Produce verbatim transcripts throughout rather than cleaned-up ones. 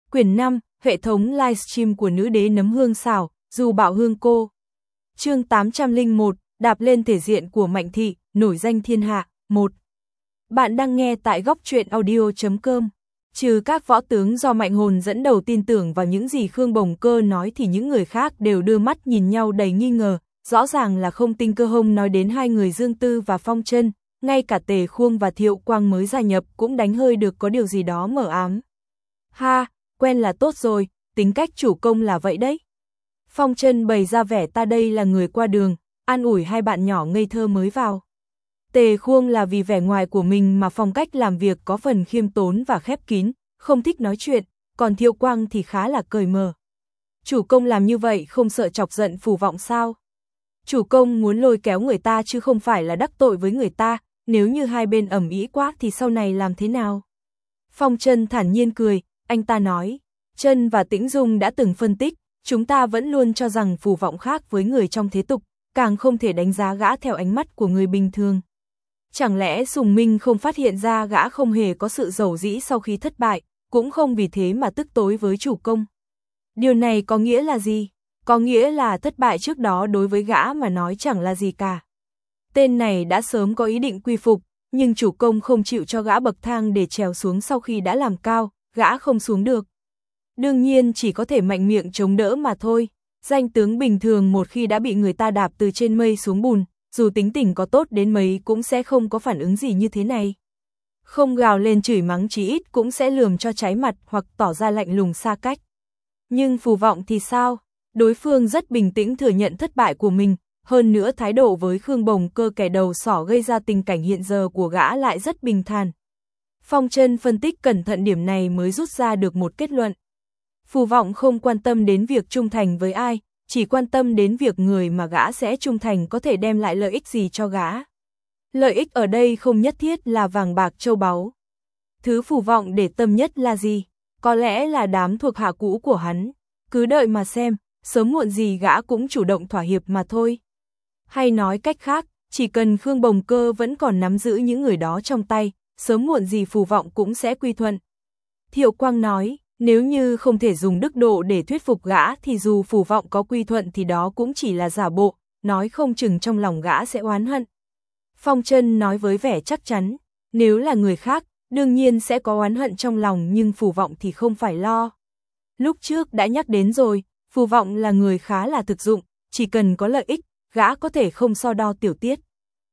Quyển năm, hệ thống livestream của nữ đế nấm hương xào, dù bảo hương cô. Chương tám trăm lẻ một, đạp lên thể diện của Mạnh Thị, nổi danh thiên hạ, một. Bạn đang nghe tại góc truyện audio chấm com. Trừ các võ tướng do Mạnh Hồn dẫn đầu tin tưởng vào những gì Khương Bồng Cơ nói thì những người khác đều đưa mắt nhìn nhau đầy nghi ngờ, rõ ràng là không tin Cơ Hông nói đến hai người Dương Tư và Phong Chân, ngay cả Tề Khuông và Thiệu Quang mới gia nhập cũng đánh hơi được có điều gì đó mờ ám. Ha, quen là tốt rồi, tính cách chủ công là vậy đấy. Phong Chân bày ra vẻ ta đây là người qua đường, an ủi hai bạn nhỏ ngây thơ mới vào. Tề Khuông là vì vẻ ngoài của mình mà phong cách làm việc có phần khiêm tốn và khép kín, không thích nói chuyện, còn Thiệu Quang thì khá là cởi mở. Chủ công làm như vậy không sợ chọc giận Phù Vọng sao? Chủ công muốn lôi kéo người ta chứ không phải là đắc tội với người ta, nếu như hai bên ầm ĩ quá thì sau này làm thế nào? Phong Chân thản nhiên cười, anh ta nói, Chân và Tĩnh Dung đã từng phân tích, chúng ta vẫn luôn cho rằng Phù Vọng khác với người trong thế tục, càng không thể đánh giá gã theo ánh mắt của người bình thường. Chẳng lẽ Sùng Minh không phát hiện ra gã không hề có sự dầu dĩ sau khi thất bại, cũng không vì thế mà tức tối với chủ công? Điều này có nghĩa là gì? Có nghĩa là thất bại trước đó đối với gã mà nói chẳng là gì cả. Tên này đã sớm có ý định quy phục, nhưng chủ công không chịu cho gã bậc thang để trèo xuống sau khi đã làm cao, gã không xuống được. Đương nhiên chỉ có thể mạnh miệng chống đỡ mà thôi. Danh tướng bình thường một khi đã bị người ta đạp từ trên mây xuống bùn, dù tính tình có tốt đến mấy cũng sẽ không có phản ứng gì như thế này. Không gào lên chửi mắng chí ít cũng sẽ lườm cho cháy mặt hoặc tỏ ra lạnh lùng xa cách. Nhưng Phù Vọng thì sao? Đối phương rất bình tĩnh thừa nhận thất bại của mình, hơn nữa thái độ với Khương Bồng Cơ kẻ đầu sỏ gây ra tình cảnh hiện giờ của gã lại rất bình thản. Phong Chân phân tích cẩn thận điểm này mới rút ra được một kết luận. Phù Vọng không quan tâm đến việc trung thành với ai, chỉ quan tâm đến việc người mà gã sẽ trung thành có thể đem lại lợi ích gì cho gã. Lợi ích ở đây không nhất thiết là vàng bạc châu báu. Thứ Phù Vọng để tâm nhất là gì? Có lẽ là đám thuộc hạ cũ của hắn. Cứ đợi mà xem, sớm muộn gì gã cũng chủ động thỏa hiệp mà thôi. Hay nói cách khác, chỉ cần Khương Bồng Cơ vẫn còn nắm giữ những người đó trong tay, sớm muộn gì Phù Vọng cũng sẽ quy thuận. Thiệu Quang nói, nếu như không thể dùng đức độ để thuyết phục gã thì dù Phù Vọng có quy thuận thì đó cũng chỉ là giả bộ, nói không chừng trong lòng gã sẽ oán hận. Phong Chân nói với vẻ chắc chắn, nếu là người khác, đương nhiên sẽ có oán hận trong lòng nhưng Phù Vọng thì không phải lo. Lúc trước đã nhắc đến rồi, Phù Vọng là người khá là thực dụng, chỉ cần có lợi ích, gã có thể không so đo tiểu tiết.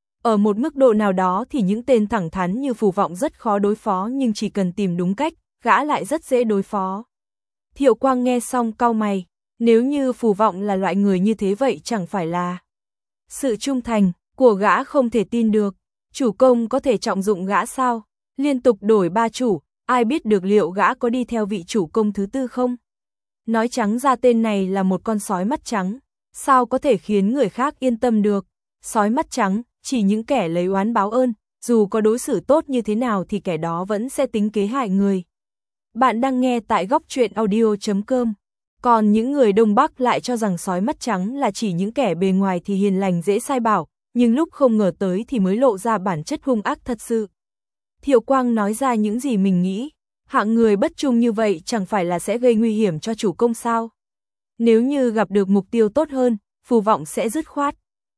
Ở một mức độ nào đó thì những tên thẳng thắn như Phù Vọng rất khó đối phó nhưng chỉ cần tìm đúng cách, gã lại rất dễ đối phó. Thiệu Quang nghe xong cau mày, nếu như Phù Vọng là loại người như thế vậy chẳng phải là sự trung thành của gã không thể tin được, chủ công có thể trọng dụng gã sao? Liên tục đổi ba chủ, ai biết được liệu gã có đi theo vị chủ công thứ tư không? Nói trắng ra tên này là một con sói mắt trắng, sao có thể khiến người khác yên tâm được? Sói mắt trắng, chỉ những kẻ lấy oán báo ơn, dù có đối xử tốt như thế nào thì kẻ đó vẫn sẽ tính kế hại người. Bạn đang nghe tại góc truyện audio chấm com. Còn những người Đông Bắc lại cho rằng sói mắt trắng là chỉ những kẻ bề ngoài thì hiền lành dễ sai bảo, nhưng lúc không ngờ tới thì mới lộ ra bản chất hung ác thật sự. Thiệu Quang nói ra những gì mình nghĩ, hạng người bất trung như vậy chẳng phải là sẽ gây nguy hiểm cho chủ công sao? Nếu như gặp được mục tiêu tốt hơn, Phù Vọng sẽ dứt khoát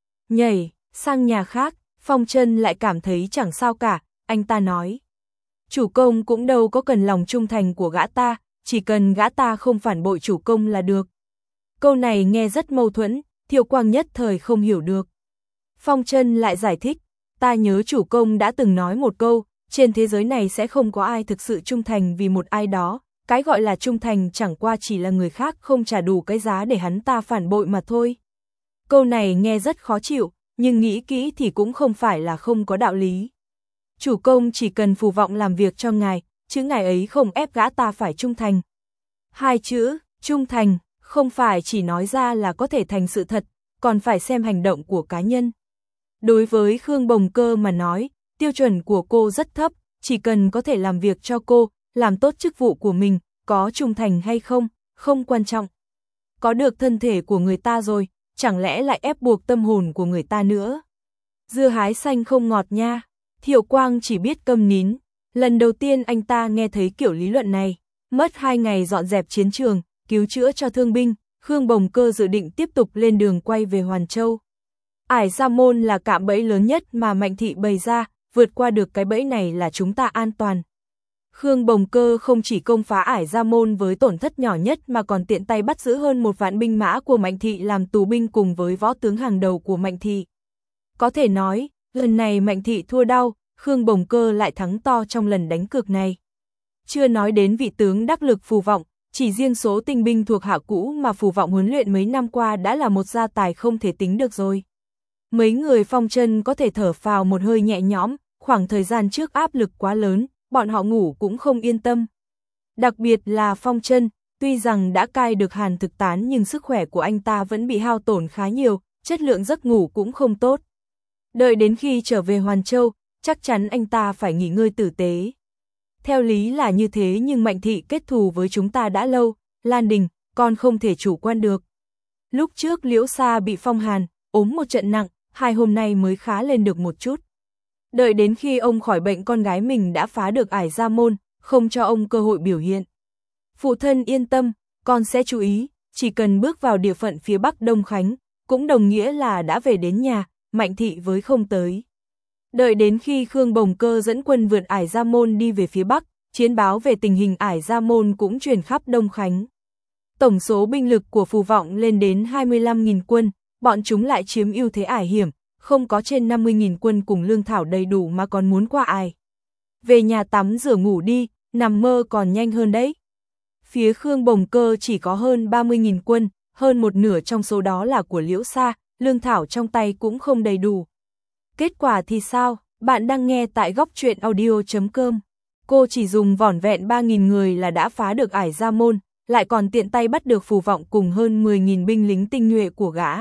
nhảy sang nhà khác. Phong Chân lại cảm thấy chẳng sao cả, anh ta nói. Chủ công cũng đâu có cần lòng trung thành của gã ta, chỉ cần gã ta không phản bội chủ công là được. Câu này nghe rất mâu thuẫn, Thiệu Quang nhất thời không hiểu được. Phong Chân lại giải thích, ta nhớ chủ công đã từng nói một câu, trên thế giới này sẽ không có ai thực sự trung thành vì một ai đó, cái gọi là trung thành chẳng qua chỉ là người khác không trả đủ cái giá để hắn ta phản bội mà thôi. Câu này nghe rất khó chịu, nhưng nghĩ kỹ thì cũng không phải là không có đạo lý. Chủ công chỉ cần Phù Vọng làm việc cho ngài, chứ ngài ấy không ép gã ta phải trung thành. Hai chữ, trung thành, không phải chỉ nói ra là có thể thành sự thật, còn phải xem hành động của cá nhân. Đối với Khương Bồng Cơ mà nói, tiêu chuẩn của cô rất thấp, chỉ cần có thể làm việc cho cô, làm tốt chức vụ của mình, có trung thành hay không, không quan trọng. Có được thân thể của người ta rồi, chẳng lẽ lại ép buộc tâm hồn của người ta nữa? Dưa hái xanh không ngọt nha. Thiệu Quang chỉ biết câm nín, lần đầu tiên anh ta nghe thấy kiểu lý luận này. Mất hai ngày dọn dẹp chiến trường, cứu chữa cho thương binh, Khương Bồng Cơ dự định tiếp tục lên đường quay về Hoàn Châu. Ải Gia Môn là cạm bẫy lớn nhất mà Mạnh Thị bày ra, vượt qua được cái bẫy này là chúng ta an toàn. Khương Bồng Cơ không chỉ công phá Ải Gia Môn với tổn thất nhỏ nhất mà còn tiện tay bắt giữ hơn một vạn binh mã của Mạnh Thị làm tù binh cùng với võ tướng hàng đầu của Mạnh Thị. Có thể nói, lần này Mạnh Thị thua đau, Khương Bồng Cơ lại thắng to trong lần đánh cược này. Chưa nói đến vị tướng đắc lực Phù Vọng, chỉ riêng số tinh binh thuộc hạ cũ mà Phù Vọng huấn luyện mấy năm qua đã là một gia tài không thể tính được rồi. Mấy người Phong Chân có thể thở phào một hơi nhẹ nhõm, khoảng thời gian trước áp lực quá lớn, bọn họ ngủ cũng không yên tâm. Đặc biệt là Phong Chân, tuy rằng đã cai được hàn thực tán nhưng sức khỏe của anh ta vẫn bị hao tổn khá nhiều, chất lượng giấc ngủ cũng không tốt. Đợi đến khi trở về Hoàn Châu, chắc chắn anh ta phải nghỉ ngơi tử tế. Theo lý là như thế nhưng Mạnh Thị kết thù với chúng ta đã lâu, Lan Đình, con không thể chủ quan được. Lúc trước Liễu Sa bị phong hàn, ốm một trận nặng, hai hôm nay mới khá lên được một chút. Đợi đến khi ông khỏi bệnh con gái mình đã phá được Ải Gia Môn, không cho ông cơ hội biểu hiện. Phụ thân yên tâm, con sẽ chú ý, chỉ cần bước vào địa phận phía Bắc Đông Khánh, cũng đồng nghĩa là đã về đến nhà, Mạnh Thị với không tới. Đợi đến khi Khương Bồng Cơ dẫn quân vượt Ải Gia Môn đi về phía Bắc, chiến báo về tình hình Ải Gia Môn cũng truyền khắp Đông Khánh. Tổng số binh lực của Phù Vọng lên đến hai mươi lăm nghìn quân, bọn chúng lại chiếm ưu thế ải hiểm, không có trên năm mươi nghìn quân cùng lương thảo đầy đủ mà còn muốn qua ải. Về nhà tắm rửa ngủ đi, nằm mơ còn nhanh hơn đấy. Phía Khương Bồng Cơ chỉ có hơn ba mươi nghìn quân, hơn một nửa trong số đó là của Liễu Sa, lương thảo trong tay cũng không đầy đủ. Kết quả thì sao? Bạn đang nghe tại góc truyện audio chấm com. Cô chỉ dùng vỏn vẹn ba nghìn người là đã phá được Ải Gia Môn, lại còn tiện tay bắt được Phù Vọng cùng hơn mười nghìn binh lính tinh nhuệ của gã.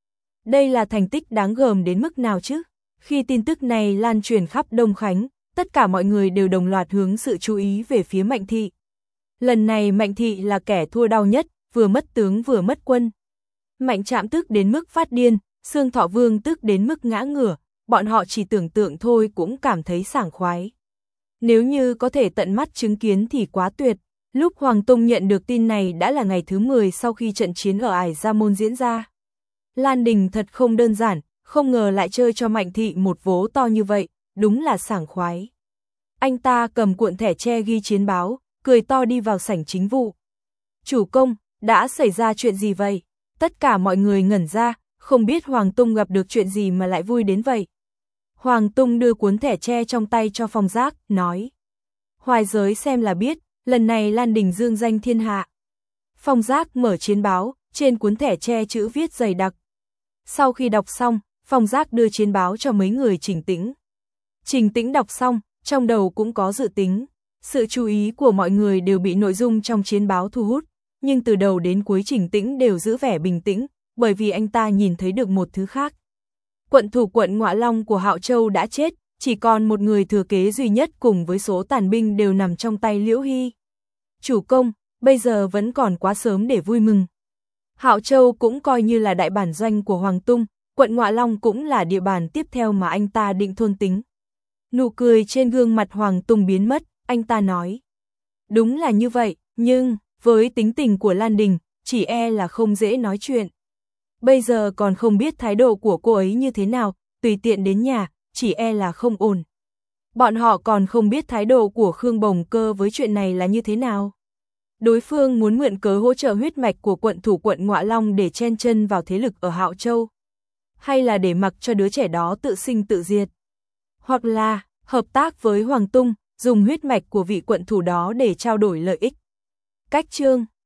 Đây là thành tích đáng gờm đến mức nào chứ? Khi tin tức này lan truyền khắp Đông Khánh, tất cả mọi người đều đồng loạt hướng sự chú ý về phía Mạnh Thị. Lần này Mạnh Thị là kẻ thua đau nhất, vừa mất tướng vừa mất quân. Mạnh Trạm tức đến mức phát điên, Xương Thọ Vương tức đến mức ngã ngửa, bọn họ chỉ tưởng tượng thôi cũng cảm thấy sảng khoái. Nếu như có thể tận mắt chứng kiến thì quá tuyệt. Lúc Hoàng Tông nhận được tin này đã là ngày thứ mười sau khi trận chiến ở Ải Gia Môn diễn ra. Lan Đình thật không đơn giản, không ngờ lại chơi cho Mạnh Thị một vố to như vậy, đúng là sảng khoái. Anh ta cầm cuộn thẻ tre ghi chiến báo, cười to đi vào sảnh chính vụ. Chủ công, đã xảy ra chuyện gì vậy? Tất cả mọi người ngẩn ra, không biết Hoàng Tông gặp được chuyện gì mà lại vui đến vậy. Hoàng Tông đưa cuốn thẻ tre trong tay cho Phong Giác, nói. Hoài giới xem là biết, lần này Lan Đình dương danh thiên hạ. Phong Giác mở chiến báo, trên cuốn thẻ tre chữ viết dày đặc. Sau khi đọc xong, Phong Giác đưa chiến báo cho mấy người Trình Tĩnh. Trình Tĩnh đọc xong, trong đầu cũng có dự tính. Sự chú ý của mọi người đều bị nội dung trong chiến báo thu hút, nhưng từ đầu đến cuối Trình Tĩnh đều giữ vẻ bình tĩnh, bởi vì anh ta nhìn thấy được một thứ khác. Quận thủ quận Ngọa Long của Hạo Châu đã chết, chỉ còn một người thừa kế duy nhất cùng với số tàn binh đều nằm trong tay Liễu Hy. Chủ công, bây giờ vẫn còn quá sớm để vui mừng. Hạo Châu cũng coi như là đại bản doanh của Hoàng Tung, quận Ngọa Long cũng là địa bàn tiếp theo mà anh ta định thôn tính. Nụ cười trên gương mặt Hoàng Tung biến mất, anh ta nói. Đúng là như vậy, nhưng, với tính tình của Lan Đình, chỉ e là không dễ nói chuyện. Bây giờ còn không biết thái độ của cô ấy như thế nào, tùy tiện đến nhà, chỉ e là không ổn. Bọn họ còn không biết thái độ của Khương Bồng Cơ với chuyện này là như thế nào. Đối phương muốn mượn cớ hỗ trợ huyết mạch của quận thủ quận Ngọa Long để chen chân vào thế lực ở Hạo Châu. Hay là để mặc cho đứa trẻ đó tự sinh tự diệt. Hoặc là, hợp tác với Hoàng Tung, dùng huyết mạch của vị quận thủ đó để trao đổi lợi ích. Cách chương